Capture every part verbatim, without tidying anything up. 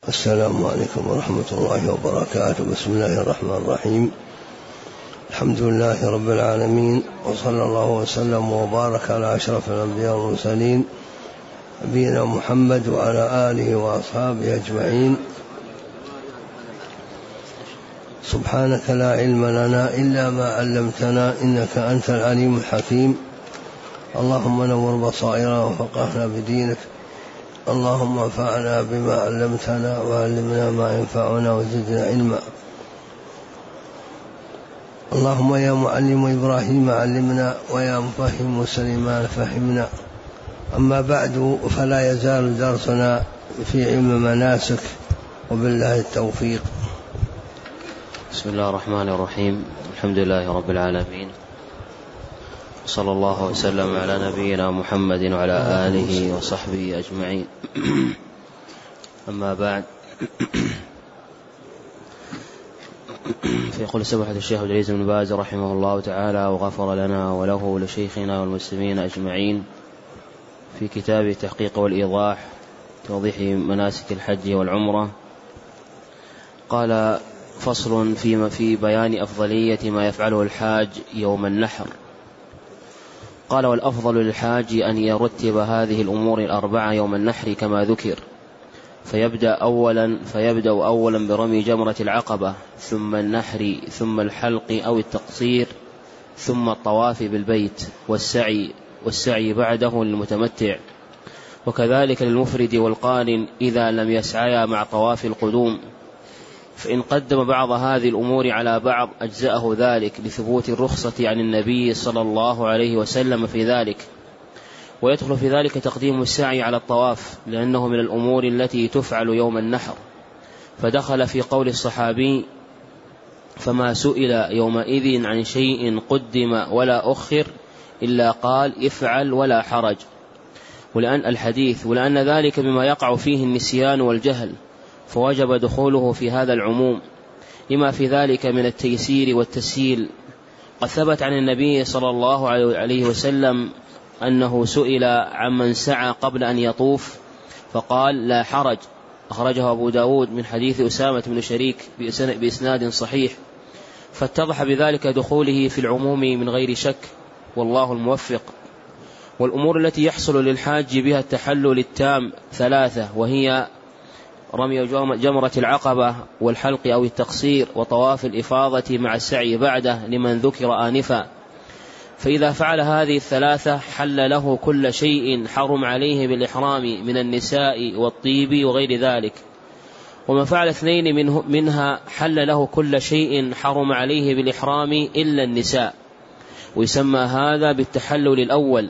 السلام عليكم ورحمة الله وبركاته. بسم الله الرحمن الرحيم. الحمد لله رب العالمين، وصلى الله وسلم وبارك على أشرف الأنبياء والمرسلين نبينا محمد وعلى آله وأصحابه أجمعين. سبحانك لا علم لنا إلا ما علمتنا إنك أنت العليم الحكيم. اللهم نور بصائرنا وفقهنا بدينك. اللهم انفعنا بما علمتنا وعلمنا ما ينفعنا وزدنا علما. اللهم يا معلم إبراهيم علمنا، ويا مفهم سليمان فهمنا. أما بعد، فلا يزال درسنا في علم مناسك، وبالله التوفيق. بسم الله الرحمن الرحيم. الحمد لله رب العالمين، صلى الله وسلم على نبينا محمد وعلى آله وصحبه أجمعين. أما بعد، فيقول سماحة الشيخ عبد العزيز بن باز رحمه الله تعالى وغفر لنا وله ولشيخنا والمسلمين أجمعين في كتاب التحقيق والإيضاح توضيح مناسك الحج والعمرة، قال: فصل فيما في بيان أفضلية ما يفعله الحاج يوم النحر. قال: والأفضل للحاج أن يرتب هذه الأمور الأربعة يوم النحر كما ذكر، فيبدأ أولا فيبدأ أولا برمي جمرة العقبة، ثم النحر، ثم الحلق أو التقصير، ثم الطواف بالبيت والسعي والسعي بعده للمتمتع، وكذلك للمفرد والقارن إذا لم يسعيا مع طواف القدوم. فإن قدم بعض هذه الأمور على بعض أجزأه ذلك لثبوت الرخصة عن النبي صلى الله عليه وسلم في ذلك. ويدخل في ذلك تقديم السعي على الطواف، لأنه من الأمور التي تفعل يوم النحر، فدخل في قول الصحابي: فما سئل يومئذ عن شيء قدم ولا أخر إلا قال افعل ولا حرج، ولأن الحديث ولأن ذلك بما يقع فيه النسيان والجهل، فوجب دخوله في هذا العموم، لما في ذلك من التيسير والتسهيل. قد ثبت عن النبي صلى الله عليه وسلم أنه سئل عمن سعى قبل أن يطوف فقال: لا حرج، أخرجه أبو داود من حديث أسامة بن شريك بإسناد صحيح، فاتضح بذلك دخوله في العموم من غير شك، والله الموفق. والأمور التي يحصل للحاج بها التحلل التام ثلاثة، وهي رمي جمرة العقبة والحلق أو التقصير وطواف الإفاضة مع السعي بعده لمن ذكر آنفا. فإذا فعل هذه الثلاثة حل له كل شيء حرم عليه بالإحرام من النساء والطيب وغير ذلك. ومن فعل اثنين منه منها حل له كل شيء حرم عليه بالإحرام إلا النساء، ويسمى هذا بالتحلل الأول.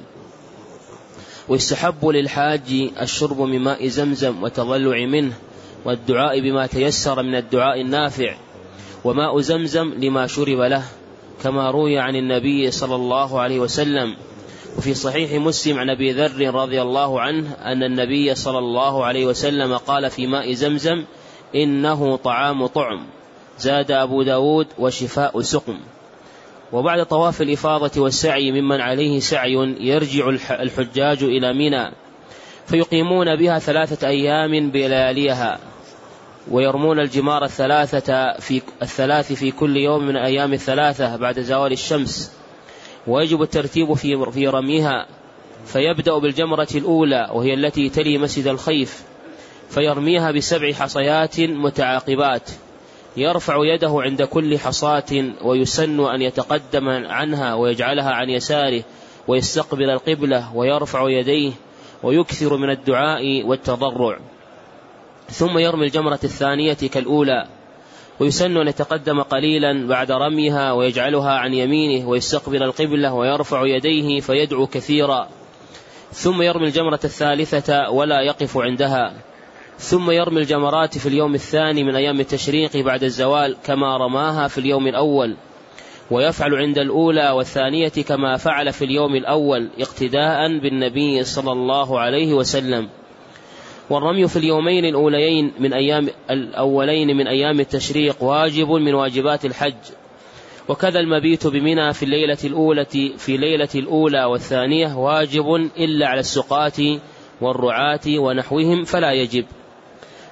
ويستحب للحاج الشرب من ماء زمزم وتضلع منه، والدعاء بما تيسر من الدعاء النافع، وماء زمزم لما شرب له، كما روي عن النبي صلى الله عليه وسلم. وفي صحيح مسلم عن أبي ذر رضي الله عنه أن النبي صلى الله عليه وسلم قال في ماء زمزم: إنه طعام طعم. زاد أبو داود: وشفاء سقم. وبعد طواف الإفاضة والسعي ممن عليه سعي يرجع الحجاج إلى منى، فيقيمون بها ثلاثة أيام بلياليها، ويرمون الجمار الثلاثة في الثلاث في كل يوم من أيام الثلاثة بعد زوال الشمس، ويجب الترتيب في في رميها. فيبدأ بالجمرة الأولى وهي التي تلي مسجد الخيف، فيرميها بسبع حصيات متعاقبات، يرفع يده عند كل حصاة، ويسن أن يتقدم عنها ويجعلها عن يساره ويستقبل القبلة ويرفع يديه ويكثر من الدعاء والتضرع. ثم يرمي الجمرة الثانية كالأولى، ويسن أن يتقدم قليلا بعد رميها ويجعلها عن يمينه ويستقبل القبلة ويرفع يديه فيدعو كثيرا. ثم يرمي الجمرة الثالثة ولا يقف عندها. ثم يرمي الجمرات في اليوم الثاني من أيام التشريق بعد الزوال كما رماها في اليوم الأول، ويفعل عند الأولى والثانية كما فعل في اليوم الأول اقتداء بالنبي صلى الله عليه وسلم. والرمي في اليومين الأولين من أيام الأولين من أيام التشريق واجب من واجبات الحج، وكذا المبيت بمنى في الليلة الأولى في ليلة الأولى والثانية واجب إلا على السقاة والرعاة ونحوهم فلا يجب.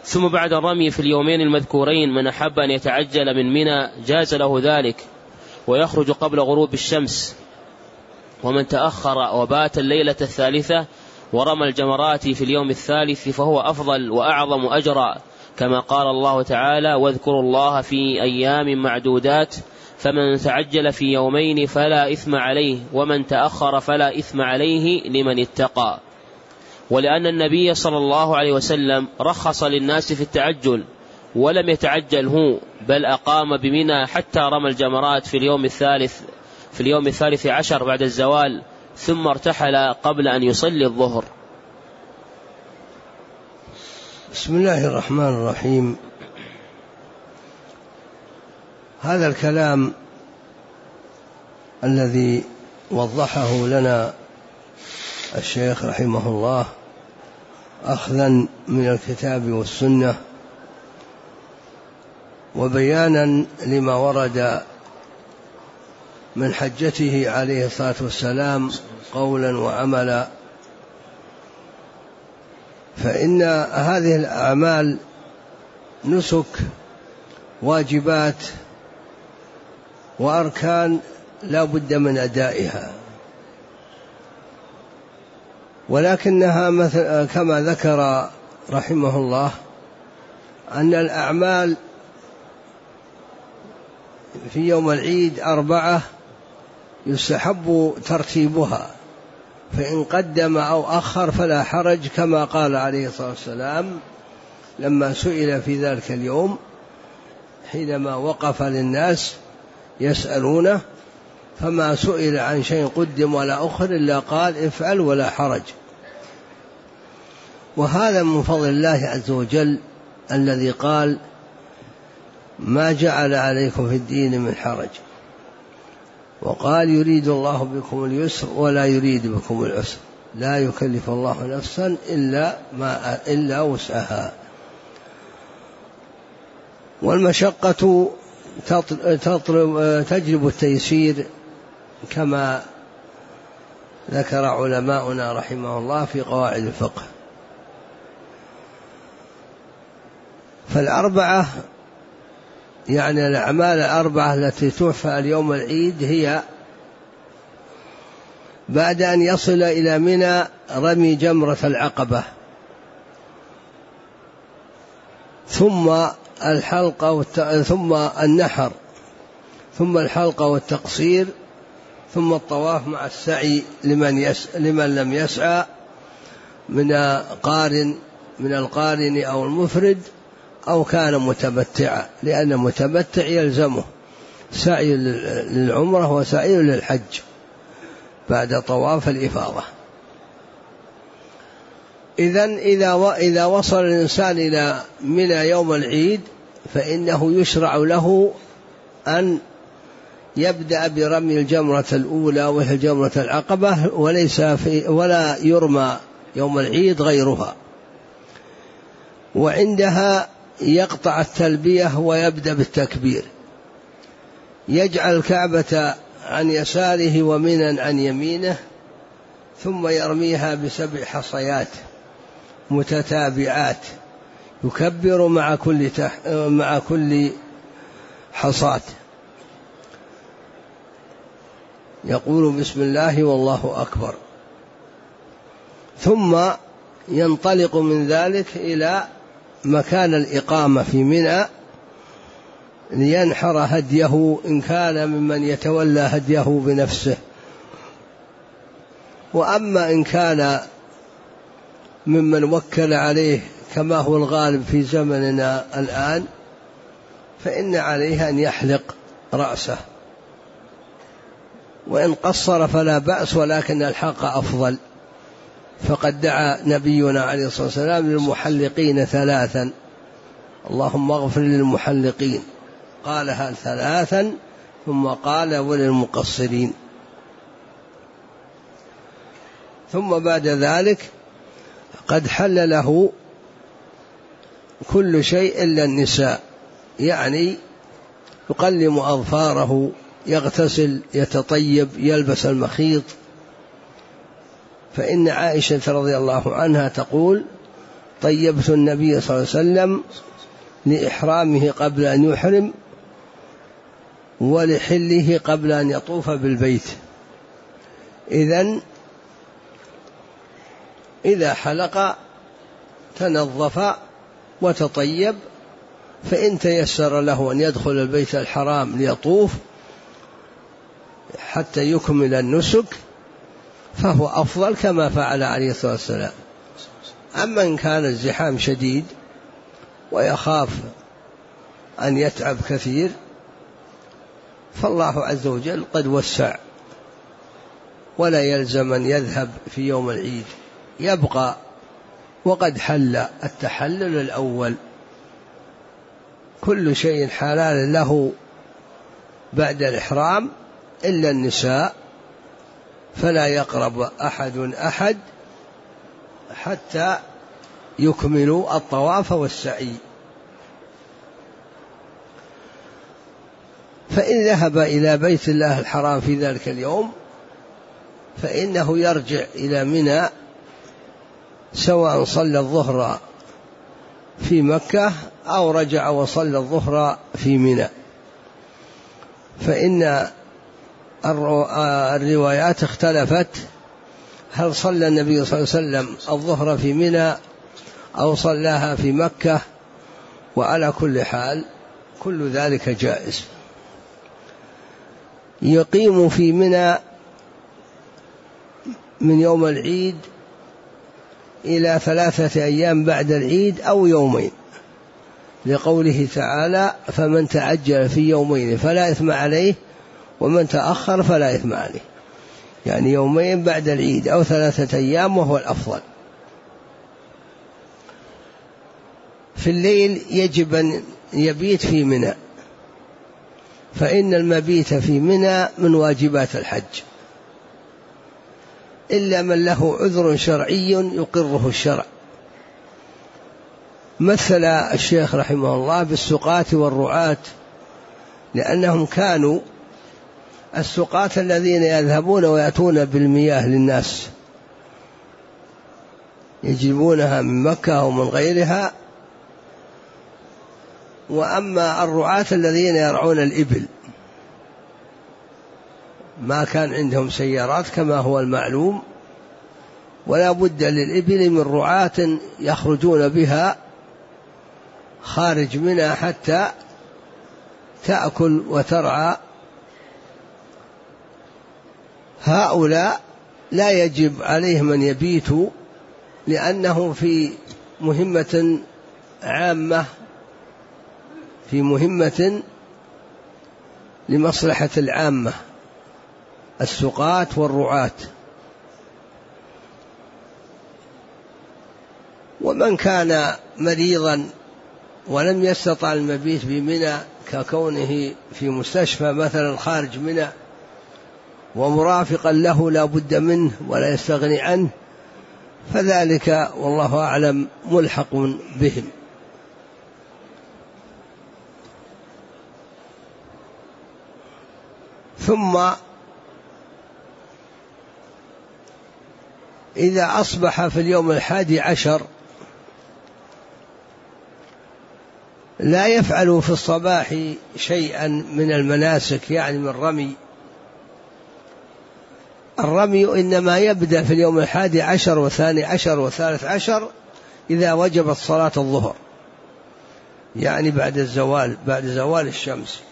ثم بعد الرمي في اليومين المذكورين من أحب أن يتعجل من منى جاز له ذلك ويخرج قبل غروب الشمس، ومن تأخر وبات الليلة الثالثة ورمى الجمرات في اليوم الثالث فهو أفضل وأعظم أجرا، كما قال الله تعالى: واذكروا الله في أيام معدودات، فمن تعجل في يومين فلا إثم عليه ومن تأخر فلا إثم عليه لمن اتقى. ولأن النبي صلى الله عليه وسلم رخص للناس في التعجل ولم يتعجل هو، بل أقام بمنى حتى رمى الجمرات في اليوم الثالث في اليوم الثالث عشر بعد الزوال، ثم ارتحل قبل أن يصلي الظهر. بسم الله الرحمن الرحيم. هذا الكلام الذي وضحه لنا الشيخ رحمه الله أخذا من الكتاب والسنة وبيانا لما ورد من حجته عليه الصلاة والسلام قولا وعملا، فإن هذه الأعمال نسك واجبات وأركان لا بد من أدائها، ولكنها مثل كما ذكر رحمه الله أن الأعمال في يوم العيد أربعة يستحب ترتيبها، فإن قدم أو أخر فلا حرج، كما قال عليه الصلاة والسلام لما سئل في ذلك اليوم حينما وقف للناس يسألونه فما سئل عن شيء قدم ولا أخر إلا قال افعل ولا حرج. وهذا من فضل الله عز وجل الذي قال ما جعل عليكم في الدين من حرج، وقال يريد الله بكم اليسر ولا يريد بكم العسر، لا يكلف الله نفسا إلا ما إلا وسعها. والمشقة تجلب التيسير كما ذكر علماؤنا رحمه الله في قواعد الفقه. فالأربعة يعني الأعمال الأربعة التي توفى اليوم العيد هي بعد أن يصل إلى منى رمي جمرة العقبة، ثم الحلقة والت... ثم النحر، ثم الحلقة والتقصير، ثم الطواف مع السعي لمن, يس... لمن لم يسعى من قارن من القارن أو المفرد أو كان متمتعا، لأن متمتع يلزمه سعي للعمرة وسعي للحج بعد طواف الإفاضة. إذن إذا إذا وصل الإنسان إلى منى يوم العيد فإنه يشرع له أن يبدأ برمي الجمرة الأولى وهي جمرة العقبة، وليس في ولا يرمى يوم العيد غيرها، وعندها يقطع التلبية ويبدأ بالتكبير، يجعل الكعبة عن يساره ومنى عن يمينه، ثم يرميها بسبع حصيات متتابعات يكبر مع كل تح... مع كل حصاة، يقول بسم الله والله أكبر، ثم ينطلق من ذلك إلى مكان الإقامة في منى لينحر هديه إن كان ممن يتولى هديه بنفسه، وأما إن كان ممن وكل عليه كما هو الغالب في زمننا الآن فإن عليه أن يحلق رأسه، وإن قصر فلا بأس، ولكن الحلق أفضل، فقد دعا نبينا عليه الصلاة والسلام للمحلقين ثلاثا، اللهم اغفر للمحلقين، قالها ثلاثا ثم قال وللمقصرين. ثم بعد ذلك قد حل له كل شيء إلا النساء، يعني يقلم أظفاره، يغتسل، يتطيب، يلبس المخيط، فإن عائشة رضي الله عنها تقول طيبت النبي صلى الله عليه وسلم لإحرامه قبل أن يحرم ولحله قبل أن يطوف بالبيت. إذن إذا حلق تنظف وتطيب، فإن تيسر له أن يدخل البيت الحرام ليطوف حتى يكمل النسك فهو أفضل كما فعل عليه الصلاة والسلام. أما إن كان الزحام شديد ويخاف أن يتعب كثير فالله عز وجل قد وسع، ولا يلزم أن يذهب في يوم العيد، يبقى وقد حل التحلل الأول. كل شيء حلال له بعد الإحرام إلا النساء، فلا يقرب أحد أحد حتى يكملوا الطواف والسعي. فإن ذهب إلى بيت الله الحرام في ذلك اليوم فإنه يرجع إلى منى، سواء صلى الظهر في مكة أو رجع وصلى الظهر في منى، فإن الروايات اختلفت هل صلى النبي صلى الله عليه وسلم الظهر في منى أو صلاها في مكة، وعلى كل حال كل ذلك جائز. يقيم في منى من يوم العيد إلى ثلاثة أيام بعد العيد أو يومين، لقوله تعالى فمن تعجل في يومين فلا إثم عليه ومن تأخر فلا إثم عليه، يعني يومين بعد العيد أو ثلاثة أيام وهو الأفضل. في الليل يجب أن يبيت في منى، فإن المبيت في منى من واجبات الحج، إلا من له عذر شرعي يقره الشرع. مثل الشيخ رحمه الله بالسقاة والرعاة، لأنهم كانوا السقاة الذين يذهبون ويأتون بالمياه للناس يجيبونها من مكة أو من غيرها، وأما الرعاة الذين يرعون الإبل ما كان عندهم سيارات كما هو المعلوم، ولا بد للإبل من رعاة يخرجون بها خارج منها حتى تأكل وترعى. هؤلاء لا يجب عليهم أن يبيتوا، لأنه في مهمة عامة، في مهمة لمصلحة العامة، السقاة والرعاة. ومن كان مريضا ولم يستطع المبيت بمنى ككونه في مستشفى مثلا خارج منى ومرافقا له لا بد منه ولا يستغني عنه، فذلك والله أعلم ملحق بهم. ثم إذا أصبح في اليوم الحادي عشر لا يفعل في الصباح شيئا من المناسك، يعني من رمي. الرمي إنما يبدأ في اليوم الحادي عشر والثاني عشر والثالث عشر إذا وجبت صلاة الظهر، يعني بعد الزوال، بعد زوال الشمس.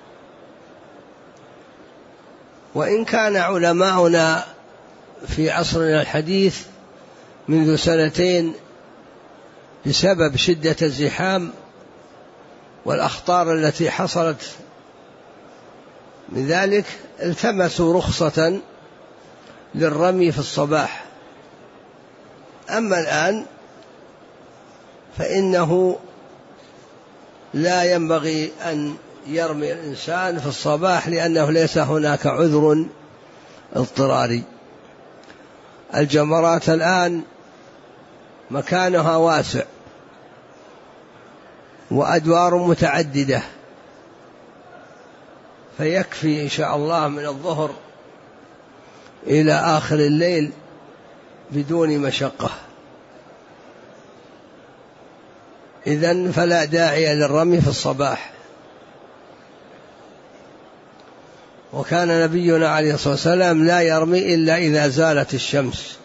وإن كان علماؤنا في عصرنا الحديث منذ سنتين بسبب شدة الزحام والأخطار التي حصلت من ذلك التمسوا رخصة للرمي في الصباح. أما الآن فإنه لا ينبغي أن يرمي الإنسان في الصباح، لأنه ليس هناك عذر اضطراري. الجمرات الآن مكانها واسع وأدوار متعددة، فيكفي إن شاء الله من الظهر إلى آخر الليل بدون مشقة. إذن فلا داعي للرمي في الصباح. وكان نبينا عليه الصلاة والسلام لا يرمي إلا إذا زالت الشمس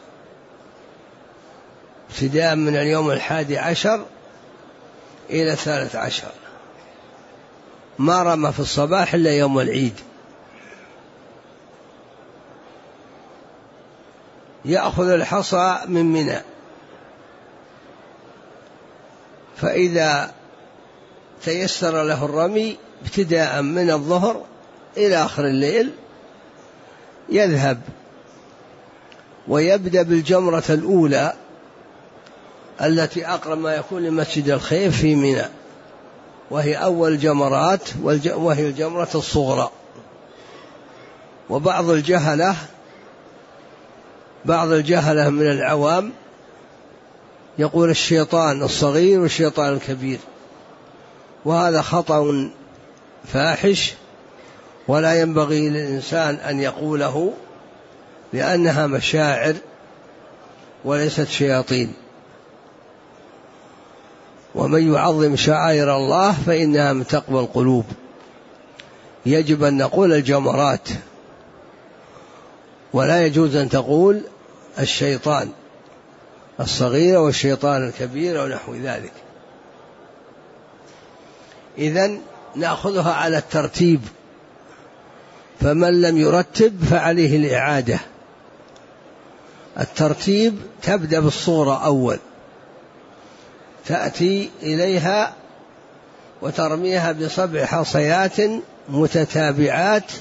ابتداء من اليوم الحادي عشر إلى الثالث عشر، ما رمى في الصباح إلا يوم العيد. يأخذ الحصى من منى، فإذا تيسر له الرمي ابتداء من الظهر إلى آخر الليل يذهب ويبدأ بالجمرة الأولى التي أقرب ما يكون لمسجد الخيف في منى، وهي أول جمرات، وهي الجمرة الصغرى. وبعض الجهلة بعض الجهلة من العوام يقول الشيطان الصغير والشيطان الكبير، وهذا خطأ فاحش ولا ينبغي للإنسان أن يقوله، لأنها مشاعر وليست شياطين. ومن يعظم شعائر الله فإنها من تقوى القلوب. يجب أن نقول الجمرات، ولا يجوز أن تقول الشيطان الصغير والشيطان الكبير ونحو ذلك. إذن نأخذها على الترتيب، فمن لم يرتب فعليه الإعادة. الترتيب تبدأ بالصورة أول، تأتي إليها وترميها بسبع حصيات متتابعات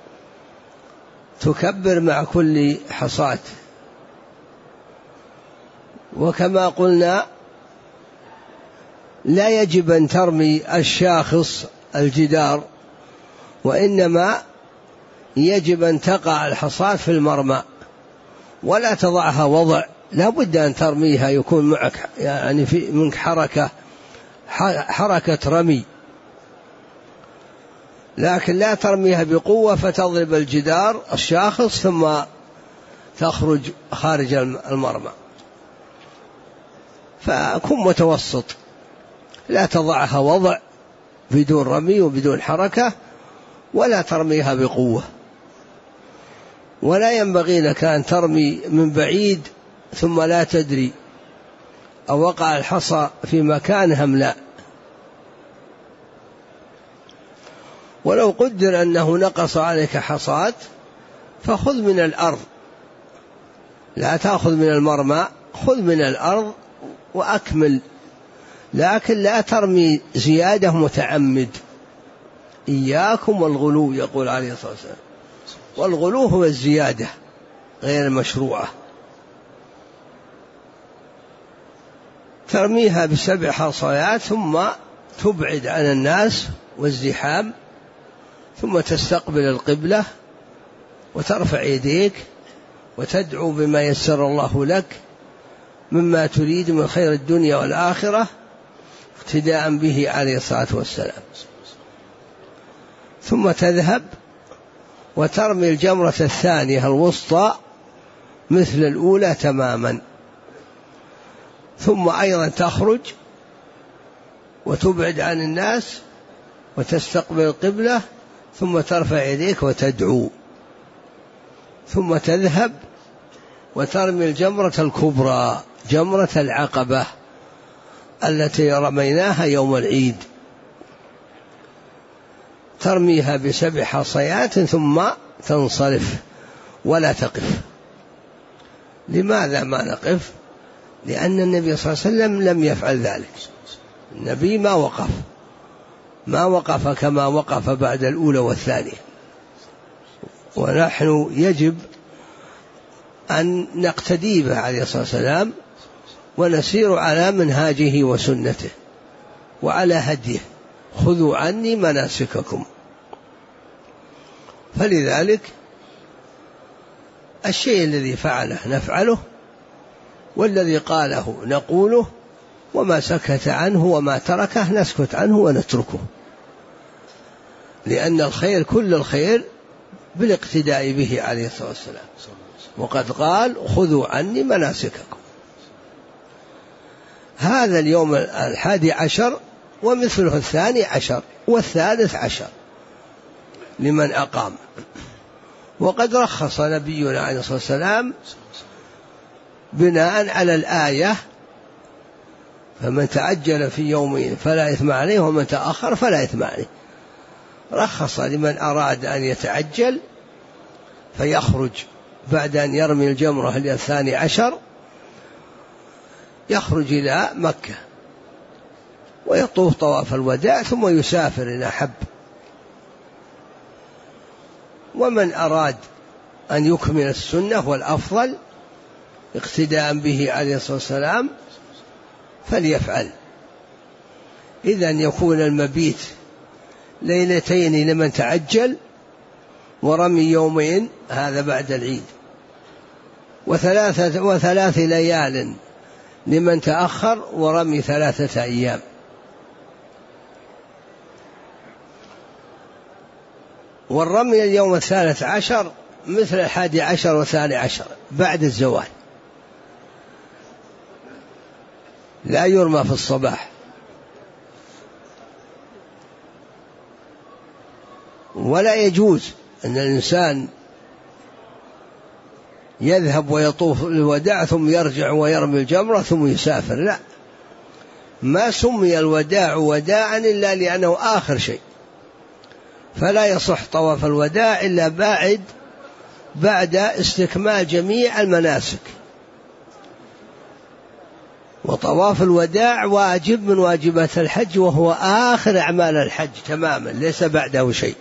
تكبر مع كل حصاة. وكما قلنا لا يجب أن ترمي الشاخص الجدار، وإنما يجب أن تقع الحصاة في المرمى ولا تضعها وضع، لا بد أن ترميها يكون معك يعني في منك حركة حركة رمي، لكن لا ترميها بقوة فتضرب الجدار الشاخص ثم تخرج خارج المرمى. فكن متوسط، لا تضعها وضع بدون رمي وبدون حركة، ولا ترميها بقوة. ولا ينبغي لك أن ترمي من بعيد ثم لا تدري أو وقع الحصى في مكانها أم لا. ولو قدر أنه نقص عليك حصاة فخذ من الأرض، لا تأخذ من المرمى، خذ من الأرض وأكمل، لكن لا ترمي زيادة متعمد. إياكم والغلو، يقول عليه الصلاة والسلام، والغلو هو الزيادة غير المشروعة. ترميها بسبع حصيات ثم تبعد عن الناس والزحام، ثم تستقبل القبلة وترفع يديك وتدعو بما يسر الله لك مما تريد من خير الدنيا والآخرة اقتداء به عليه الصلاة والسلام. ثم تذهب وترمي الجمرة الثانية الوسطى مثل الأولى تماما، ثم أيضا تخرج وتبعد عن الناس وتستقبل القبلة، ثم ترفع يديك وتدعو، ثم تذهب وترمي الجمرة الكبرى جمرة العقبة التي رميناها يوم العيد، ترميها بسبع حصيات ثم تنصرف ولا تقف. لماذا ما نقف؟ لأن النبي صلى الله عليه وسلم لم يفعل ذلك. النبي ما وقف ما وقف كما وقف بعد الأولى والثانية، ونحن يجب أن نقتدي به عليه الصلاة والسلام ونسير على منهاجه وسنته وعلى هديه. خذوا عني مناسككم. فلذلك الشيء الذي فعله نفعله، والذي قاله نقوله، وما سكت عنه وما تركه نسكت عنه ونتركه، لأن الخير كل الخير بالاقتداء به عليه الصلاة هذا اليوم الحادي عشر ومثله الثاني عشر والثالث عشر لمن أقام. وقد رخص نبينا عليه الصلاة والسلام بناء على الآية: فمن تعجل في يومين فلا إثم عليه ومن تأخر فلا إثم عليه. رخص لمن أراد أن يتعجل فيخرج بعد أن يرمي الجمرة الثاني عشر، يخرج إلى مكة ويطوف طواف الوداع ثم يسافر إن أحب. ومن أراد أن يكمل السنة والأفضل اقتداء به عليه الصلاة والسلام فليفعل. إذن يكون المبيت ليلتين لمن تعجل، ورمي يومين هذا بعد العيد، وثلاثة وثلاث ليال لمن تأخر، ورمي ثلاثة أيام. والرمي اليوم الثالث عشر مثل الحادي عشر والثاني عشر بعد الزوال، لا يرمى في الصباح. ولا يجوز أن الإنسان يذهب ويطوف الوداع ثم يرجع ويرمي الجمرة ثم يسافر، لا، ما سمي الوداع وداعا إلا لأنه آخر شيء، فلا يصح طواف الوداع إلا بعد بعد استكمال جميع المناسك. وطواف الوداع واجب من واجبات الحج، وهو آخر أعمال الحج تماما، ليس بعده شيء.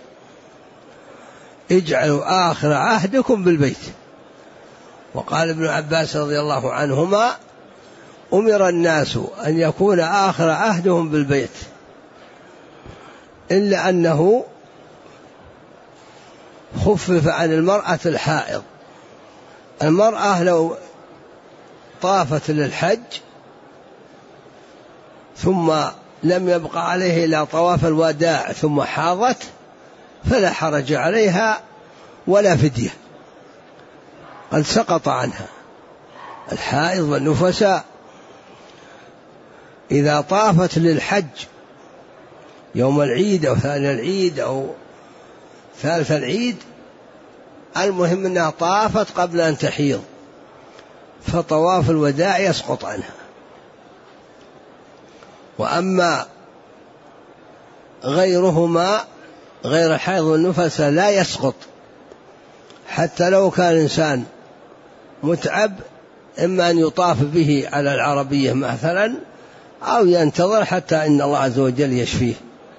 اجعلوا آخر عهدكم بالبيت. وقال ابن عباس رضي الله عنهما: أمر الناس أن يكون آخر عهدهم بالبيت، إلا أنه خفف عن المرأة الحائض. المرأة لو طافت للحج ثم لم يبق عليه إلا طواف الوداع ثم حاضت فلا حرج عليها ولا فدية، قد سقط عنها. الحائض والنفساء إذا طافت للحج يوم العيد أو ثاني العيد أو ثالث العيد، المهم أنها طافت قبل أن تحيض، فطواف الوداع يسقط عنها. وأما غيرهما غير الحيض والنفس لا يسقط، حتى لو كان إنسان متعب، إما أن يطاف به على العربية مثلا أو ينتظر حتى إن الله عز وجل يشفيه.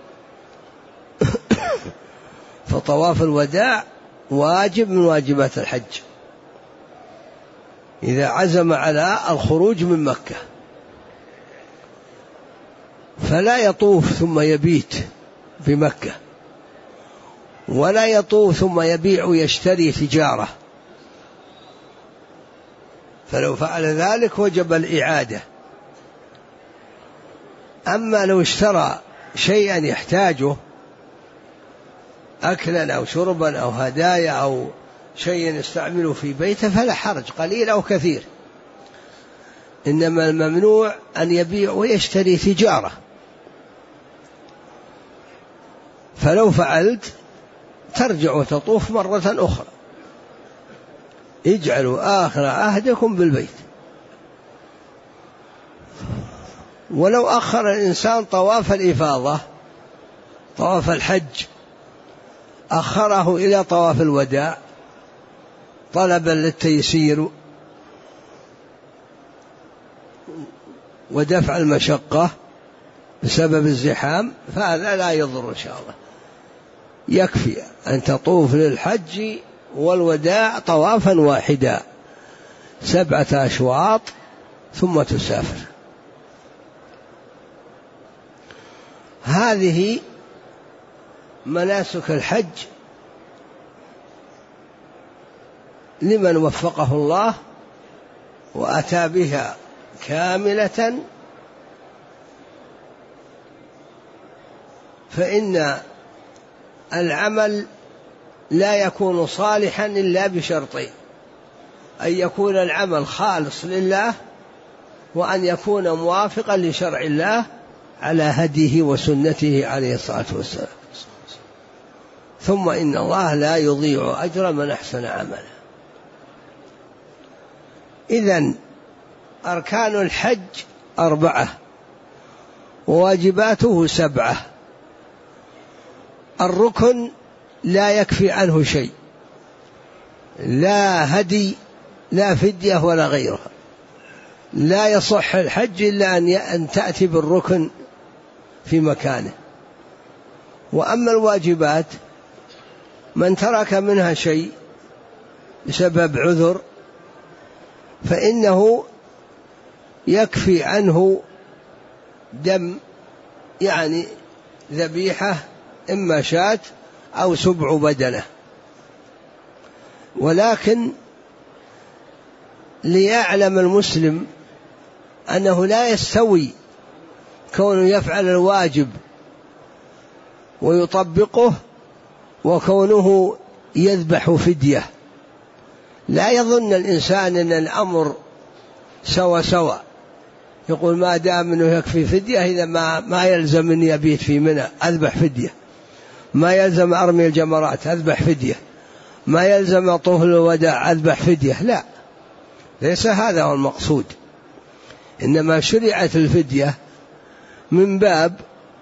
فطواف الوداع واجب من واجبات الحج إذا عزم على الخروج من مكة، فلا يطوف ثم يبيت بمكة، ولا يطوف ثم يبيع ويشتري تجارة، فلو فعل ذلك وجب الإعادة. أما لو اشترى شيئا يحتاجه أكلا أو شربا أو هدايا أو شيء يستعمله في بيته فلا حرج، قليل أو كثير. إنما الممنوع أن يبيع ويشتري تجارة، فلو فعلت ترجع وتطوف مرة أخرى. اجعلوا آخر عهدكم بالبيت. ولو أخر الإنسان طواف الإفاضة، طواف الحج، أخره إلى طواف الوداع طلبا للتيسير ودفع المشقة بسبب الزحام، فهذا لا يضر إن شاء الله. يكفي أن تطوف للحج والوداع طوافا واحدا سبعة أشواط ثم تسافر. هذه مناسك الحج لمن وفقه الله وأتى بها كاملة، فإن العمل لا يكون صالحا إلا بشرطين: أن يكون العمل خالص لله، وأن يكون موافقا لشرع الله على هديه وسنته عليه الصلاة والسلام. ثم إن الله لا يضيع أجر من أحسن عملا. إذن أركان الحج أربعة وواجباته سبعة. الركن لا يكفي عنه شيء، لا هدي لا فدية ولا غيرها، لا يصح الحج إلا أن تأتي بالركن في مكانه. وأما الواجبات من ترك منها شيء بسبب عذر فإنه يكفي عنه دم، يعني ذبيحة إما شاة أو سبع بدنة. ولكن ليعلم المسلم أنه لا يستوي كونه يفعل الواجب ويطبقه وكونه يذبح فدية. لا يظن الإنسان أن الأمر سوا سوا، يقول ما دام أنه يكفي فدية إذا ما, ما يلزم أن يبيت في منى أذبح فدية، ما يلزم أرمي الجمرات أذبح فدية، ما يلزم طوف الوداع أذبح فدية. لا، ليس هذا هو المقصود. إنما شرعت الفدية من باب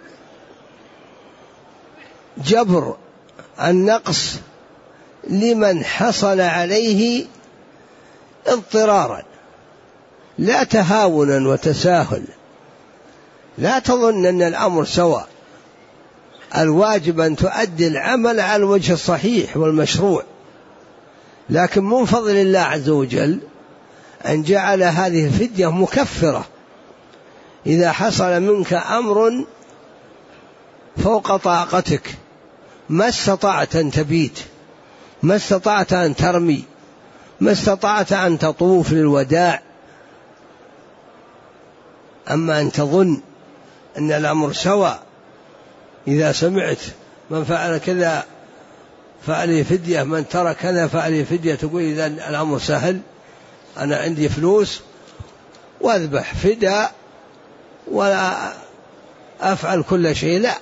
جبر النقص لمن حصل عليه اضطرارا، لا تهاونا وتساهل. لا تظن أن الأمر سواء، الواجب أن تؤدي العمل على الوجه الصحيح والمشروع، لكن من فضل الله عز وجل أن جعل هذه الفدية مكفرة إذا حصل منك أمر فوق طاقتك، ما استطعت أن تبيت، ما استطعت أن ترمي، ما استطعت أن تطوف للوداع. أما أن تظن أن الأمر سواء، إذا سمعت من فعل كذا فعليه فدية، من ترك كذا فعليه فدية، تقول إذا الأمر سهل، أنا عندي فلوس وأذبح فداء ولا أفعل كل شيء. لا،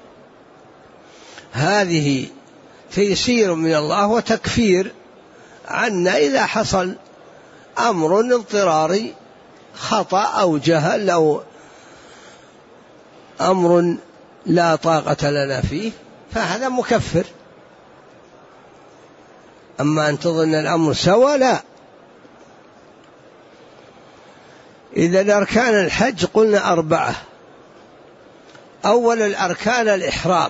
هذه تيسير من الله وتكفير عنا إذا حصل أمر اضطراري، خطأ أو جهل أو أمر لا طاقة لنا فيه، فهذا مكفر. أما أن تظن الأمر سوى، لا. إذا أركان الحج قلنا أربعة. أول الأركان الإحرام،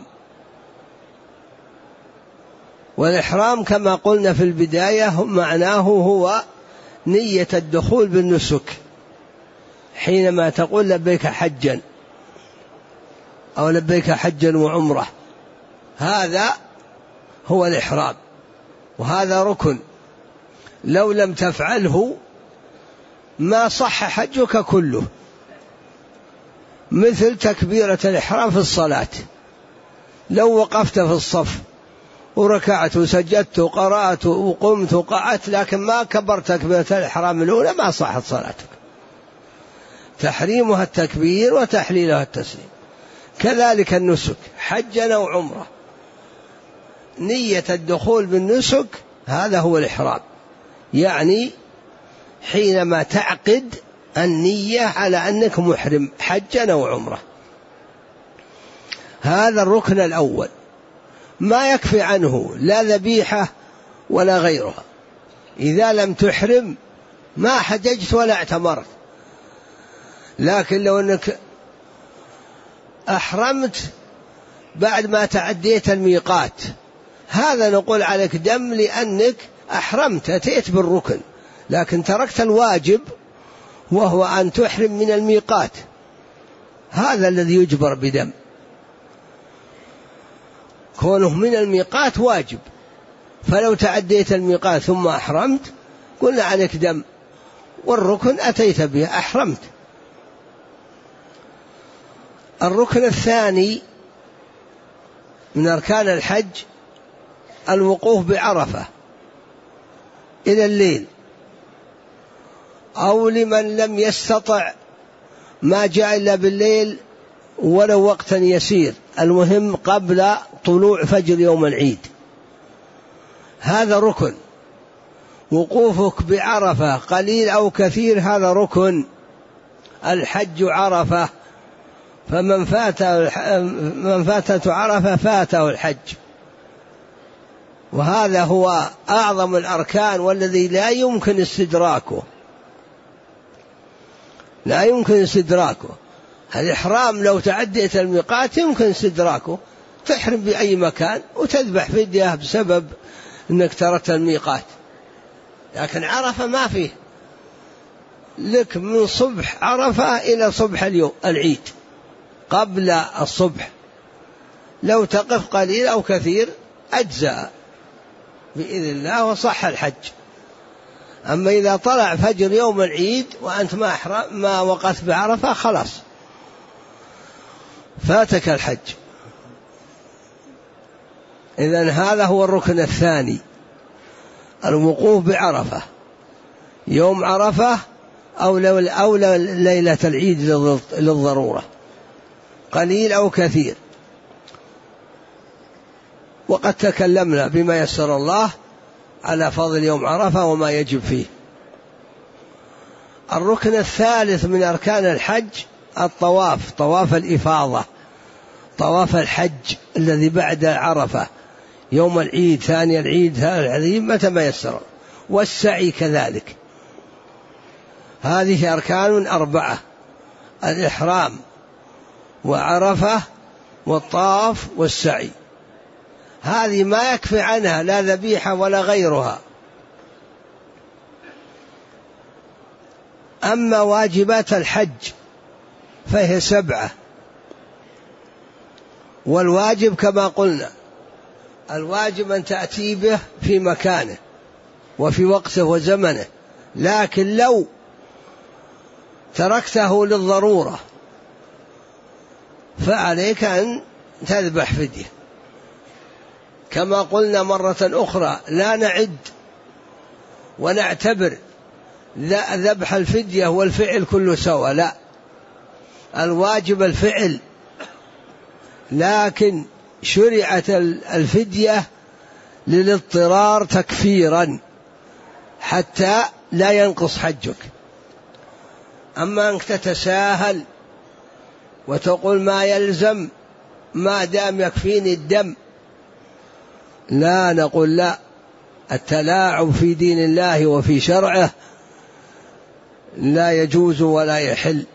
والإحرام كما قلنا في البداية معناه هو نية الدخول بالنسك، حينما تقول لبيك حجا أو لبيك حجا وعمرة، هذا هو الإحرام، وهذا ركن لو لم تفعله ما صح حجك كله. مثل تكبيرة الإحرام في الصلاة، لو وقفت في الصف وركعت وسجدت وقرأت وقمت وقعدت لكن ما كبرت تكبيرة الإحرام الأولى ما صحت صلاتك. تحريمها التكبير وتحليلها التسليم. كذلك النسك، حجا أو عمرة، نية الدخول بالنسك هذا هو الإحرام، يعني حينما تعقد النية على أنك محرم حجا أو عمرة. هذا الركن الأول، ما يكفي عنه لا ذبيحة ولا غيرها. إذا لم تحرم ما حججت ولا اعتمرت، لكن لو أنك أحرمت بعد ما تعديت الميقات هذا نقول عليك دم، لأنك أحرمت أتيت بالركن لكن تركت الواجب وهو أن تحرم من الميقات، هذا الذي يجبر بدم. كونه من الميقات واجب، فلو تعديت الميقات ثم أحرمت قلنا عليك دم، والركن أتيت به أحرمت. الركن الثاني من أركان الحج الوقوف بعرفة إلى الليل، أو لمن لم يستطع ما جاء إلا بالليل ولو وقتا يسير، المهم قبل طلوع فجر يوم العيد، هذا ركن. وقوفك بعرفة قليل أو كثير هذا ركن. الحج عرفة، فمن فات من فاتته عرفة فاته الحج، وهذا هو أعظم الأركان والذي لا يمكن استدراكه، لا يمكن استدراكه. الإحرام لو تعديت الميقات يمكن استدراكه، تحرم بأي مكان وتذبح فدية بسبب أنك تركت الميقات، لكن عرفة ما فيه، لك من صبح عرفة إلى صبح اليوم العيد قبل الصبح، لو تقف قليل أو كثير أجزاء بإذن الله وصح الحج. أما إذا طلع فجر يوم العيد وأنت ما ما وقفت بعرفة خلاص فاتك الحج. إذن هذا هو الركن الثاني، الوقوف بعرفة يوم عرفة أو أو ليلة العيد للضرورة قليل أو كثير. وقد تكلمنا بما يسر الله على فضل يوم عرفة وما يجب فيه. الركن الثالث من أركان الحج الطواف، طواف الإفاضة، طواف الحج الذي بعد عرفة يوم العيد، ثاني العيد، ثالث العيد، متى ما يسر. والسعي كذلك. هذه أركان أربعة: الإحرام وعرفة والطواف والسعي. هذه ما يكفي عنها لا ذبيحة ولا غيرها. أما واجبات الحج فهي سبعة، والواجب كما قلنا الواجب أن تأتي به في مكانه وفي وقته وزمنه، لكن لو تركته للضرورة فعليك أن تذبح فدية. كما قلنا مرة أخرى لا نعد ونعتبر ذبح الفدية والفعل كله سوا، لا، الواجب الفعل، لكن شرعت الفدية للاضطرار تكفيرا حتى لا ينقص حجك. أما أنك تتساهل وتقول ما يلزم ما دام يكفيني الدم، لا، نقول لا، التلاعب في دين الله وفي شرعه لا يجوز ولا يحل.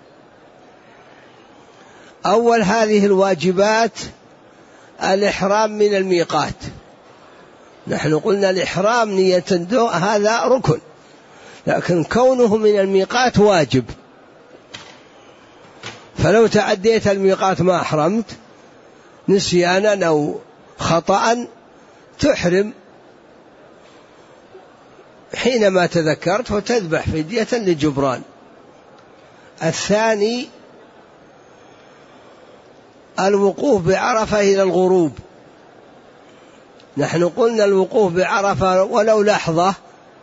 أول هذه الواجبات الإحرام من الميقات. نحن قلنا الإحرام نية هذا ركن، لكن كونه من الميقات واجب. فلو تعديت الميقات ما أحرمت نسيانا أو خطأ تحرم حينما تذكرت وتذبح فدية لجبران. الثاني الوقوف بعرفة إلى الغروب. نحن قلنا الوقوف بعرفة ولو لحظة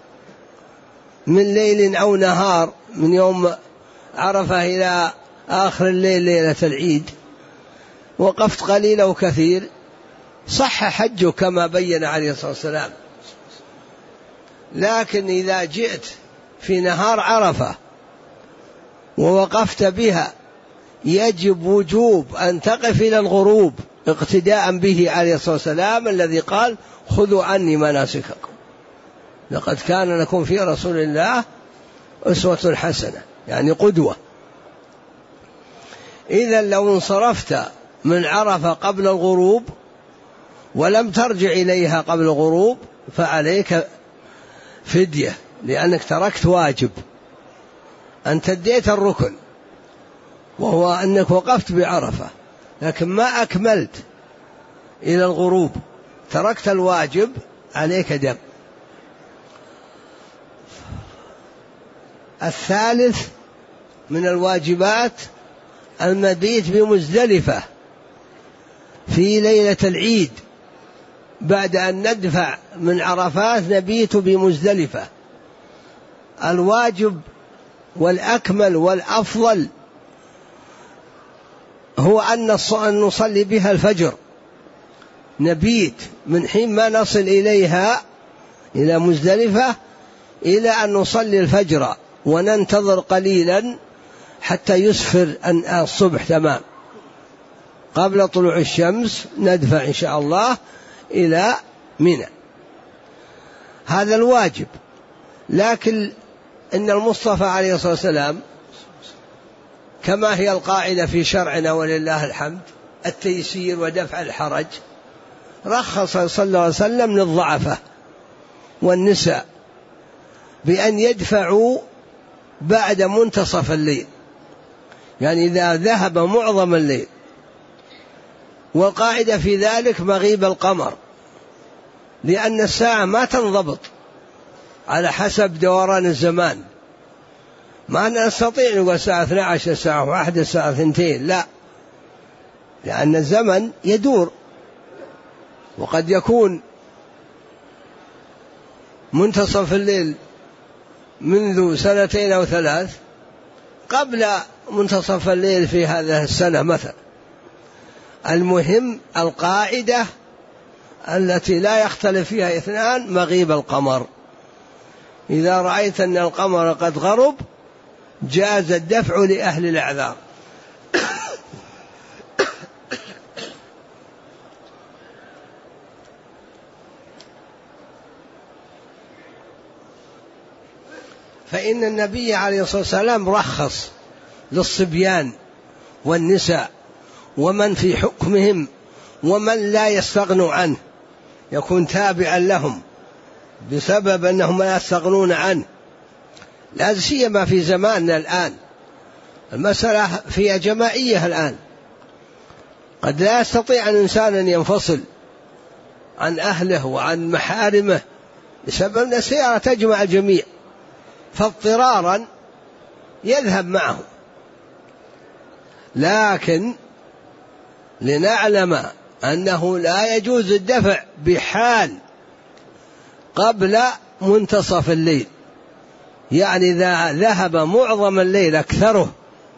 من ليل أو نهار، من يوم عرفة إلى آخر الليل ليلة العيد، وقفت قليل أو كثير صح حجه كما بين عليه الصلاة والسلام. لكن إذا جئت في نهار عرفة ووقفت بها يجب وجوب أن تقف إلى الغروب اقتداء به عليه الصلاة والسلام الذي قال خذوا عني مناسككم لقد كان لكم في رسول الله أسوة حسنة، يعني قدوة. إذا لو انصرفت من عرفة قبل الغروب ولم ترجع إليها قبل الغروب فعليك فدية، لأنك تركت واجب، أنت اديت الركن وهو أنك وقفت بعرفة لكن ما أكملت إلى الغروب، تركت الواجب، عليك دم. الثالث من الواجبات المبيت بمزدلفة في ليلة العيد، بعد أن ندفع من عرفات نبيت بمزدلفة. الواجب والأكمل والأفضل هو أن نصلي بها الفجر، نبيت من حين ما نصل إليها إلى مزدلفة إلى أن نصلي الفجر، وننتظر قليلا حتى يسفر الصبح تمام قبل طلوع الشمس، ندفع إن شاء الله إلى منى. هذا الواجب. لكن إن المصطفى عليه الصلاة والسلام كما هي القاعدة في شرعنا ولله الحمد التيسير ودفع الحرج، رخص صلى الله عليه وسلم للضعفة والنساء بأن يدفعوا بعد منتصف الليل، يعني إذا ذهب معظم الليل. والقاعدة في ذلك مغيب القمر، لأن الساعة ما تنضبط على حسب دوران الزمان، ما نستطيع نقول الساعة اثنتي عشرة الساعة واحدة الساعة اثنتين، لا، لأن الزمن يدور، وقد يكون منتصف الليل منذ سنتين أو ثلاث قبل منتصف الليل في هذه السنة مثلا. المهم القاعدة التي لا يختلف فيها اثنان مغيب القمر. إذا رأيت أن القمر قد غرب جاز الدفع لأهل الأعذار. فإن النبي عليه الصلاة والسلام رخص للصبيان والنساء ومن في حكمهم ومن لا يستغنوا عنه، يكون تابعا لهم بسبب أنهم لا يستغنون عنه، لا سيما في زماننا الآن المسألة فيها جماعية الآن، قد لا يستطيع الإنسان أن ينفصل عن أهله وعن محارمه بسبب أن السيارة تجمع الجميع، فاضطرارا يذهب معهم. لكن لنعلم أنه لا يجوز الدفع بحال قبل منتصف الليل، يعني إذا ذهب معظم الليل أكثره.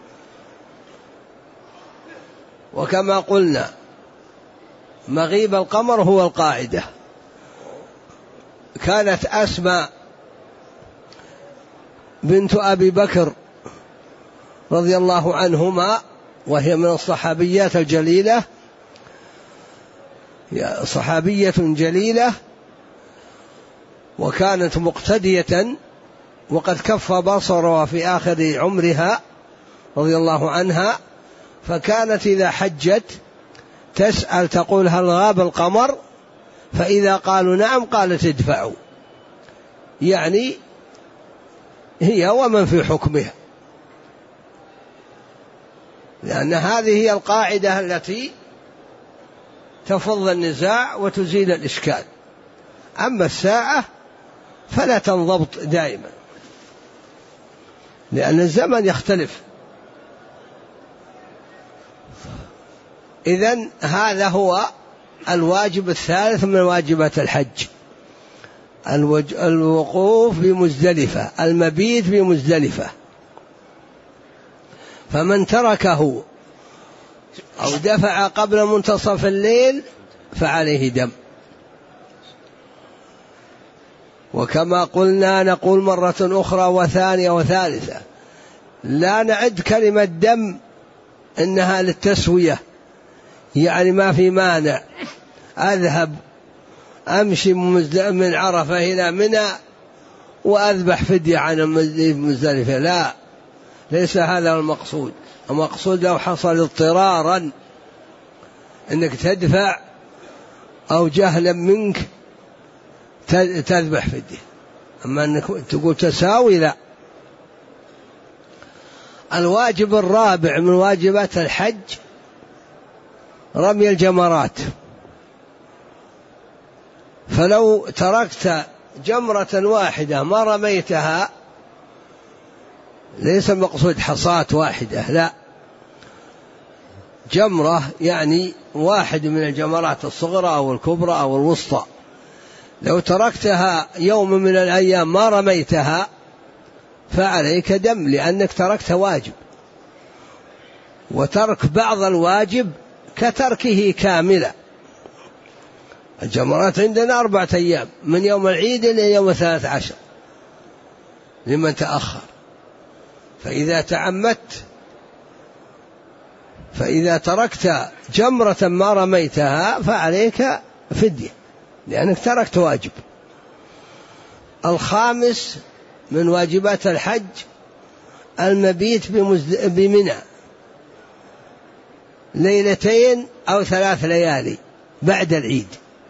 وكما قلنا مغيب القمر هو القاعدة. كانت أسماء بنت أبي بكر رضي الله عنهما، وهي من الصحابيات الجليلة، صحابية جليلة، وكانت مقتدية وقد كف بصرها في آخر عمرها رضي الله عنها، فكانت إذا حجت تسأل تقول هل غاب القمر؟ فإذا قالوا نعم قالت ادفعوا، يعني هي ومن في حكمها، لأن هذه هي القاعدة التي تفض النزاع وتزيل الإشكال. أما الساعة فلا تنضبط دائما لأن الزمن يختلف. إذن هذا هو الواجب الثالث من واجبات الحج، الوقوف بمزدلفة، المبيت بمزدلفة. فمن تركه أو دفع قبل منتصف الليل فعليه دم. وكما قلنا نقول مرة أخرى وثانية وثالثة، لا نعد كلمة دم إنها للتسوية، يعني ما في مانع أذهب أمشي من عرفة إلى منى وأذبح فدية عن المزدلفة، لا، ليس هذا المقصود. المقصود لو حصل اضطرارا أنك تدفع أو جهلا منك تذبح فدية، أما أنك تقول تساوي لا. الواجب الرابع من واجبات الحج رمي الجمرات. فلو تركت جمرة واحدة ما رميتها، ليس المقصود حصاة واحدة، لا، جمرة يعني واحد من الجمرات الصغرى أو الكبرى أو الوسطى، لو تركتها يوم من الأيام ما رميتها فعليك دم، لأنك تركت واجب، وترك بعض الواجب كتركه كاملا. الجمرات عندنا أربعة أيام من يوم العيد إلى يوم الثالث عشر لمن تأخر، فإذا تعمدت فإذا تركت جمرة ما رميتها فعليك فدية لأنك تركت واجب. الخامس من واجبات الحج المبيت بمنى ليلتين أو ثلاث ليالي بعد العيد.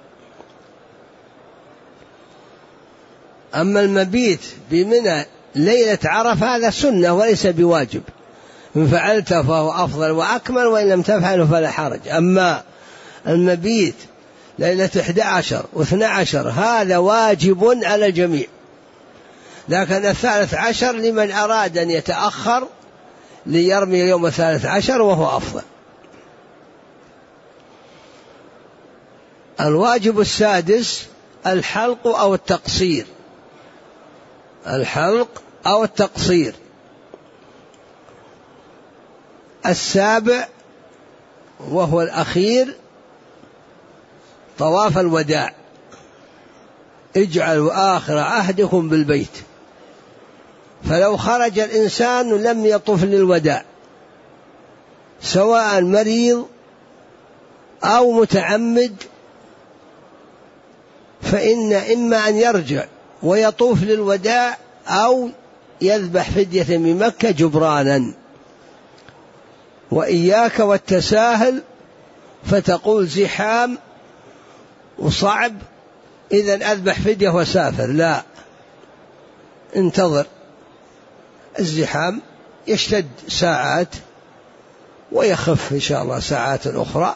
أما المبيت بمنى ليلة عرفة هذا سنة وليس بواجب، إن فعلته فهو أفضل وأكمل، وإن لم تفعله فلا حرج. أما المبيت ليلة إحدى عشر واثنى عشر هذا واجب على الجميع، لكن الثالث عشر لمن أراد أن يتأخر ليرمي يوم الثالث عشر وهو أفضل. الواجب السادس الحلق أو التقصير، الحلق أو التقصير. السابع وهو الأخير طواف الوداع، اجعلوا آخر عهدكم بالبيت، فلو خرج الإنسان لم يطف للوداع سواء مريض أو متعمد، فإن إما أن يرجع ويطوف للوداع أو يذبح فدية من مكة جبرانا. وإياك والتساهل فتقول زحام وصعب إذن أذبح فدية وسافر، لا، انتظر، الزحام يشتد ساعات ويخف إن شاء الله ساعات أخرى،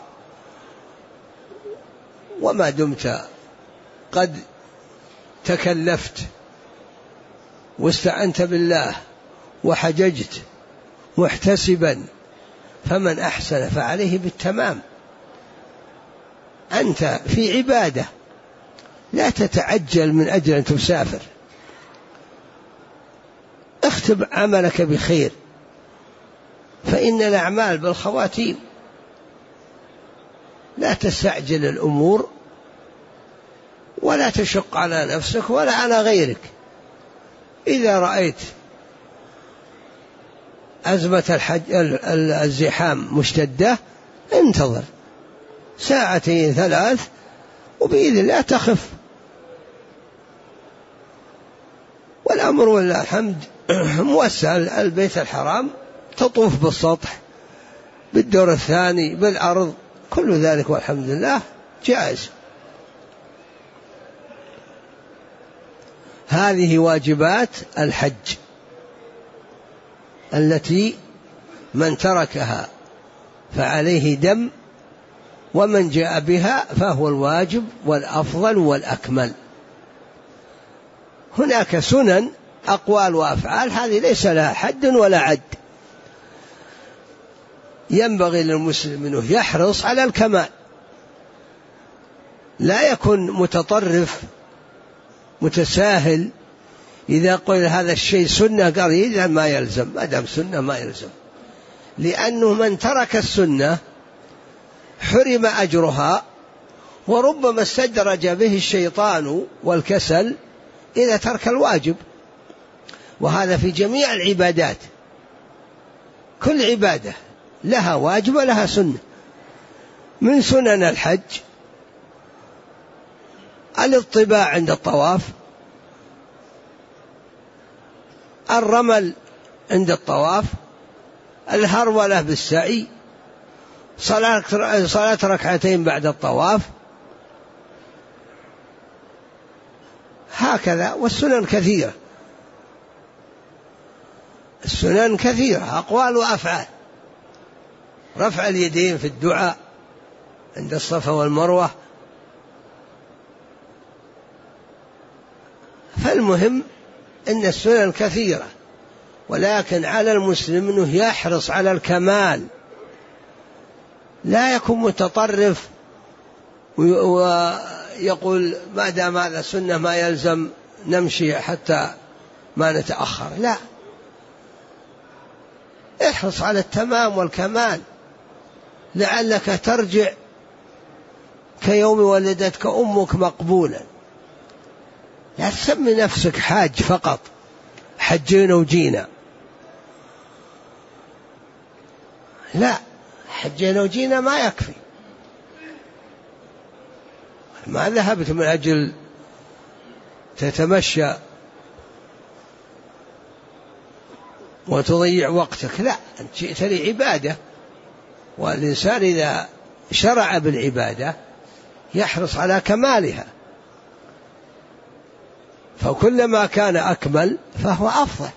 وما دمت قد تكلفت واستعنت بالله وحججت محتسبا فمن أحسن فعليه بالتمام. أنت في عبادة، لا تتعجل من أجل أن تسافر، اختم عملك بخير، فإن الأعمال بالخواتيم. لا تستعجل الأمور ولا تشق على نفسك ولا على غيرك. إذا رأيت أزمة الحج الزحام مشتدة انتظر ساعتين ثلاث وبإذن الله تخف، والأمر والله الحمد موسع. البيت الحرام تطوف بالسطح بالدور الثاني بالأرض، كل ذلك والحمد لله جائز. هذه واجبات الحج التي من تركها فعليه دم، ومن جاء بها فهو الواجب والأفضل والأكمل. هناك سنن أقوال وأفعال هذه ليس لها حد ولا عد، ينبغي للمسلم أنه يحرص على الكمال، لا يكن متطرف متساهل. إذا قل هذا الشيء سنة قال إذا ما يلزم، ما دام سنة ما يلزم، لأنه من ترك السنة حرم أجرها، وربما استدرج به الشيطان والكسل إذا ترك الواجب. وهذا في جميع العبادات، كل عبادة لها واجب ولها سنة. من سنن الحج الاطباع عند الطواف، الرمل عند الطواف، الهرولة بالسعي، صلاة صلاة ركعتين بعد الطواف، هكذا. والسنن كثيرة، السنن كثيرة أقوال وأفعال. رفع اليدين في الدعاء عند الصفا والمروة. فالمهم أن السنن كثيرة، ولكن على المسلم أنه يحرص على الكمال، لا يكون متطرف ويقول ما دام هذا سنة ما يلزم نمشي حتى ما نتأخر، لا، احرص على التمام والكمال لعلك ترجع كيوم ولدتك أمك مقبولا. لا تسمي نفسك حاج فقط، حجينا وجينا، لا، حجينا وجينا ما يكفي. ما ذهبت من أجل تتمشى وتضيع وقتك، لا، أنت جئت لعبادة، والإنسان إذا شرع بالعبادة يحرص على كمالها، فكلما كان أكمل فهو أفضل.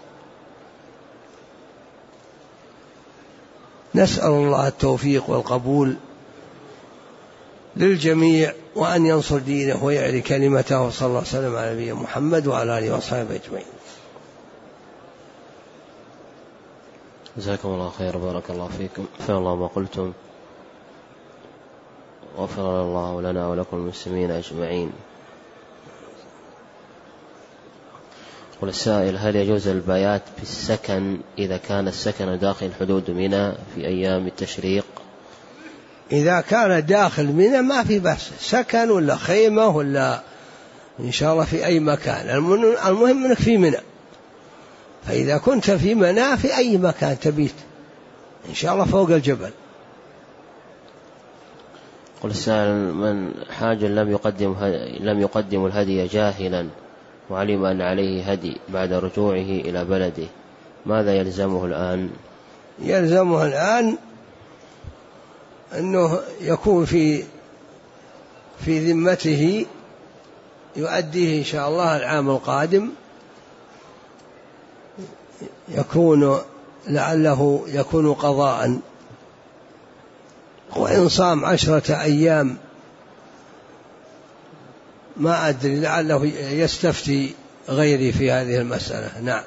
نسأل الله التوفيق والقبول للجميع، وأن ينصر دينه ويعلي كلمته، صلى الله عليه وسلم على نبينا محمد وعلى آله وصحبه أجمعين. جزاكم الله خير، بارك الله فيكم، فعل الله ما قلتم، غفر الله لنا ولكم المسلمين أجمعين. يقول السائل: هل يجوز البيات في السكن إذا كان السكن داخل حدود منى في أيام التشريق؟ إذا كان داخل منى ما في بأس، سكن ولا خيمة ولا إن شاء الله في أي مكان، المهم أنك في منى. فإذا كنت في منى في أي مكان تبيت إن شاء الله فوق الجبل. قل السائل: من حاج لم يقدم لم يقدم الهدي جاهلا وعلم أن عليه هدي بعد رجوعه إلى بلده، ماذا يلزمه الآن؟ يلزمه الآن أنه يكون في في ذمته، يؤديه إن شاء الله العام القادم، يكون لعله يكون قضاء، وإن صام عشرة أيام ما أدري، لعله يستفتي غيري في هذه المسألة. نعم.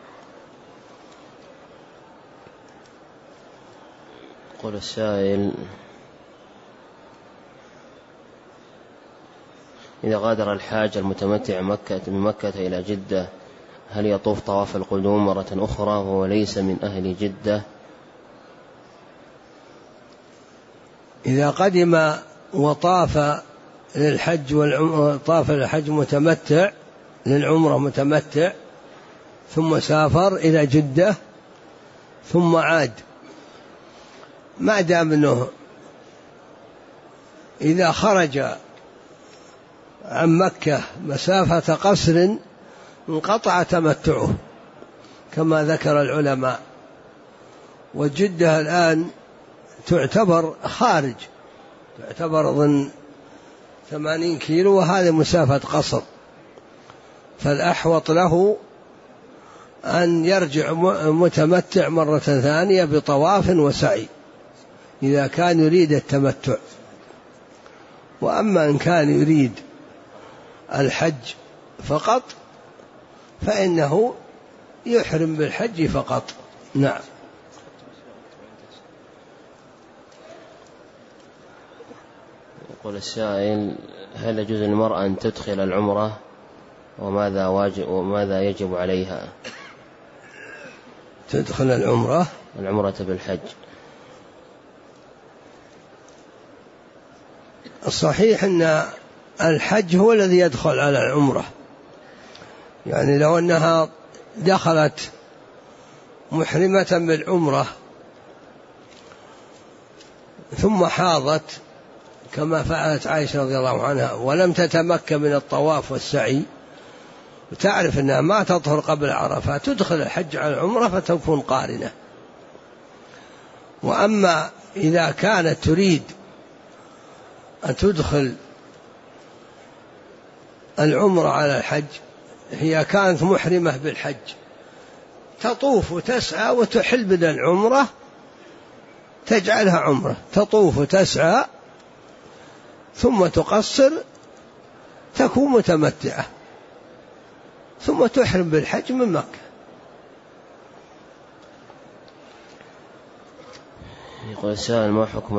يقول السائل: إذا غادر الحاج المتمتع مكة من مكة إلى جدة هل يطوف طواف القدوم مرة أخرى وهو ليس من أهل جدة؟ إذا قدم وطاف للحج والعمرة، طاف للحج متمتع للعمرة متمتع، ثم سافر إلى جدة ثم عاد، ما دام أنه إذا خرج عن مكة مسافة قصر انقطع تمتعه كما ذكر العلماء، وجدة الآن تعتبر خارج، تعتبر ضمن ثمانين كيلو، وهذه مسافة قصر، فالأحوط له أن يرجع متمتع مرة ثانية بطواف وسعي إذا كان يريد التمتع. وأما إن كان يريد الحج فقط فإنه يحرم بالحج فقط. نعم. يقول السائل: هل يجوز للمرأة أن تدخل العمرة وماذا واجب وماذا يجب عليها؟ تدخل العمرة العمرة بالحج. الصحيح أن الحج هو الذي يدخل على العمرة، يعني لو أنها دخلت محرمة بالعمرة ثم حاضت كما فعلت عائشة رضي الله عنها ولم تتمكن من الطواف والسعي، وتعرف أنها ما تطهر قبل عرفة، تدخل الحج على العمرة فتكون قارنة. وأما إذا كانت تريد أن تدخل العمرة على الحج، هي كانت محرمة بالحج، تطوف وتسعى وتحل من العمرة، تجعلها عمرة، تطوف وتسعى ثم تقصر تكون متمتعة، ثم تحرم بالحج من مكة. يقول السائل: ما حكم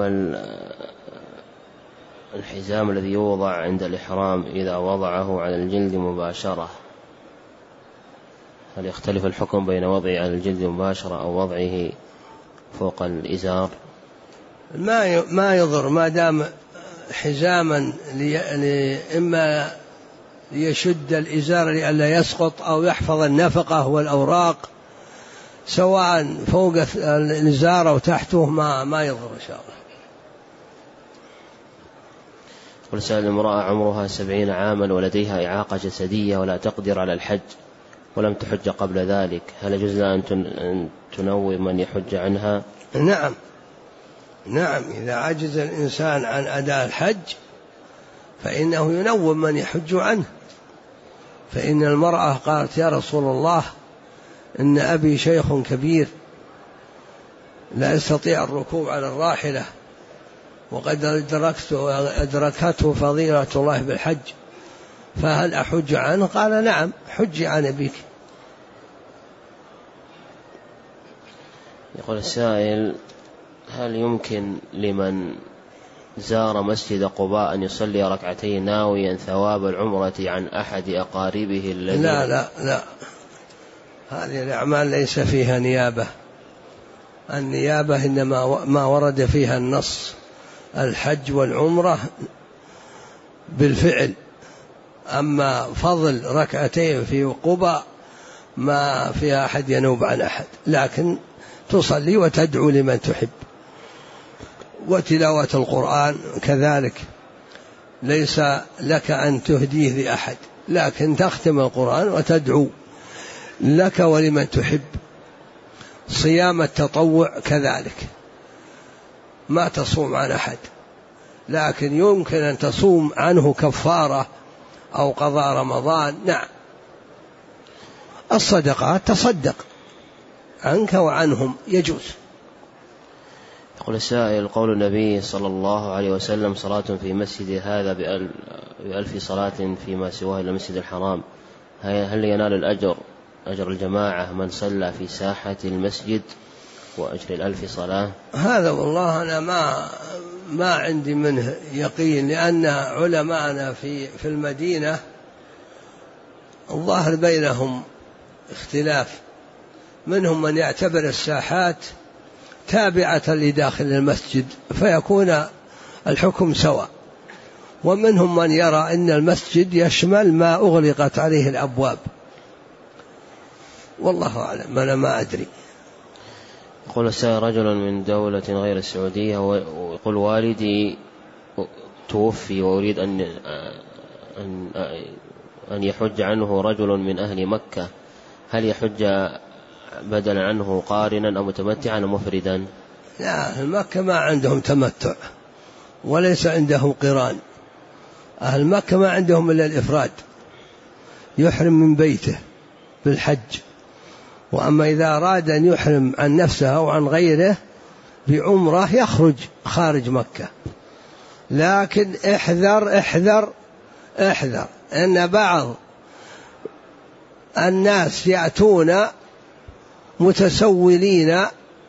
الحزام الذي يوضع عند الإحرام إذا وضعه على الجلد مباشرة؟ هل يختلف الحكم بين وضعه على الجلد مباشرة أو وضعه فوق الإزار؟ ما ما يضر ما دام حزاما إما ليشد الإزار لئلا يسقط أو يحفظ النفقة والأوراق، سواء فوق الإزار أو تحته ما ما يضر إن شاء الله. قل سأل امرأة عمرها سبعين عاما ولديها إعاقة جسدية ولا تقدر على الحج ولم تحج قبل ذلك، هل يجوز لها أن تنوي من يحج عنها؟ نعم نعم، إذا عجز الإنسان عن أداء الحج فإنه ينوم من يحج عنه. فإن المرأة قالت يا رسول الله إن أبي شيخ كبير لا يستطيع الركوب على الراحلة وقد أدركته فضيلة الله بالحج، فهل أحج عنه؟ قال نعم، حجي عن أبيك. يقول السائل هل يمكن لمن زار مسجد قباء أن يصلي ركعتين ناويا ثواب العمرة عن أحد أقاربه الذين؟ لا لا لا، هذه الأعمال ليس فيها نيابة. النيابة إنما ما ورد فيها النص، الحج والعمرة بالفعل. أما فضل ركعتين في قباء ما فيها أحد ينوب عن أحد، لكن تصلي وتدعو لمن تحب. وتلاوة القرآن كذلك ليس لك أن تهديه لأحد، لكن تختم القرآن وتدعو لك ولمن تحب. صيام التطوع كذلك ما تصوم عن أحد، لكن يمكن أن تصوم عنه كفارة أو قضاء رمضان. نعم. الصدقات تصدق عنك وعنهم يجوز. يقول السائل قول النبي صلى الله عليه وسلم صلاة في مسجد هذا بألف صلاة فيما سواه إلى المسجد الحرام، هل ينال الأجر أجر الجماعة من صلى في ساحة المسجد وأجر الألف صلاة؟ هذا والله أنا ما ما عندي منه يقين، لأن علماءنا في في المدينة الظاهر بينهم اختلاف، منهم من يعتبر الساحات تابعة لداخل المسجد فيكون الحكم سواء، ومنهم من يرى أن المسجد يشمل ما أغلقت عليه الأبواب، والله أعلم، أنا ما أدري. يقول السائل رجل من دولة غير السعودية ويقول والدي توفي وأريد أن أن أن يحج عنه رجل من أهل مكة، هل يحج بدلا عنه قارنا أو متمتعا أو مفردا؟ لا، أهل مكة ما عندهم تمتع وليس عندهم قران، أهل مكة ما عندهم إلا الإفراد، يحرم من بيته بالحج. وأما إذا أراد أن يحرم عن نفسه أو عن غيره بعمرة يخرج خارج مكة. لكن احذر احذر احذر أن بعض الناس يأتون متسولين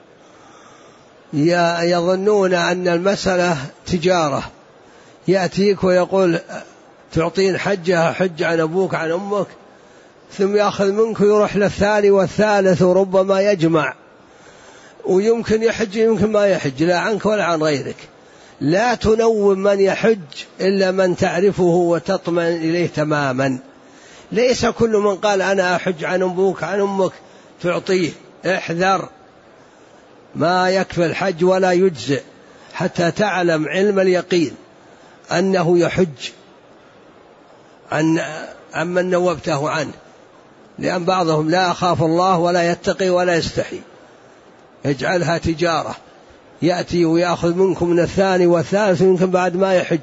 يظنون أن المسألة تجارة، يأتيك ويقول تعطين حجة حج عن أبوك عن أمك، ثم يأخذ منك ويروح للثاني والثالث وربما يجمع، ويمكن يحج يمكن ما يحج، لا عنك ولا عن غيرك. لا تنوم من يحج إلا من تعرفه وتطمئن إليه تماما. ليس كل من قال أنا أحج عن أبوك عن أمك تعطيه، احذر، ما يكفي الحج ولا يجزئ حتى تعلم علم اليقين أنه يحج عن عمن نوبته عنه، لأن بعضهم لا يخاف الله ولا يتقي ولا يستحي، يجعلها تجارة، يأتي ويأخذ منكم من الثاني والثالث يمكن بعد ما يحج.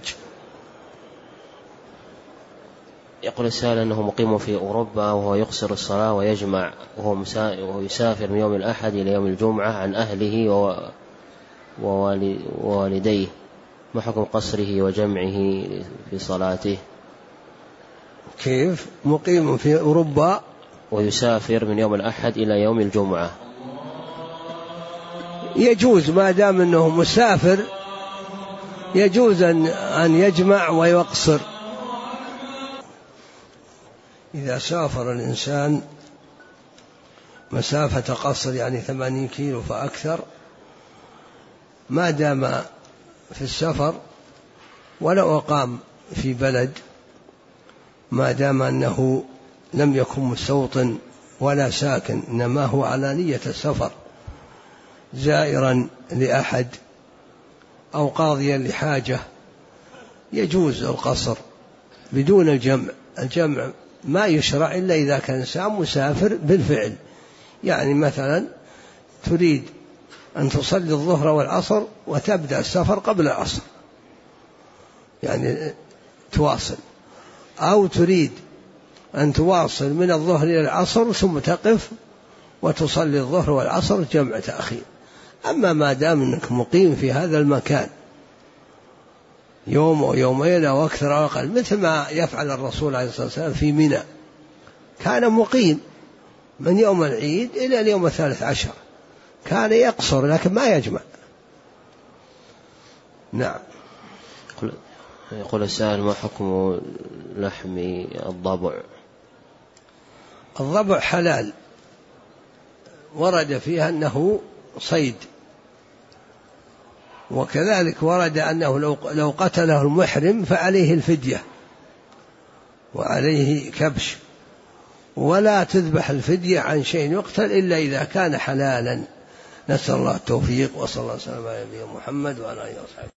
يقول السائل أنه مقيم في أوروبا وهو يقصر الصلاة ويجمع وهو يسافر من يوم الأحد إلى يوم الجمعة عن أهله ووالديه، ما حكم قصره وجمعه في صلاته؟ كيف مقيم في أوروبا ويسافر من يوم الأحد إلى يوم الجمعة؟ يجوز ما دام أنه مسافر، يجوز أن يجمع ويقصر. إذا سافر الإنسان مسافة قصر يعني ثمانين كيلو فأكثر ما دام في السفر ولو أقام في بلد، ما دام أنه لم يكن مستوطن ولا ساكن، إنما هو على نية السفر زائرا لأحد أو قاضيا لحاجة، يجوز القصر بدون الجمع. الجمع ما يشرع إلا إذا كان إنسان مسافر بالفعل، يعني مثلا تريد أن تصلي الظهر والعصر وتبدأ السفر قبل العصر، يعني تواصل، أو تريد أن تواصل من الظهر إلى العصر ثم تقف وتصلي الظهر والعصر جمع تأخير. أما ما دام أنك مقيم في هذا المكان يوم أو يومين أو أكثر أو أقل، مثل ما يفعل الرسول عليه الصلاة والسلام في منى، كان مقيم من يوم العيد إلى اليوم الثالث عشر، كان يقصر لكن ما يجمع. نعم. يقول السائل: ما حكم لحم الضبع؟ الضبع حلال، ورد فيها أنه صيد، وكذلك ورد أنه لو قتله المحرم فعليه الفدية وعليه كبش، ولا تذبح الفدية عن شيء يقتل إلا إذا كان حلالا. نسأل الله التوفيق، وصلى الله وسلم على نبينا محمد وعلى آله وصحبه.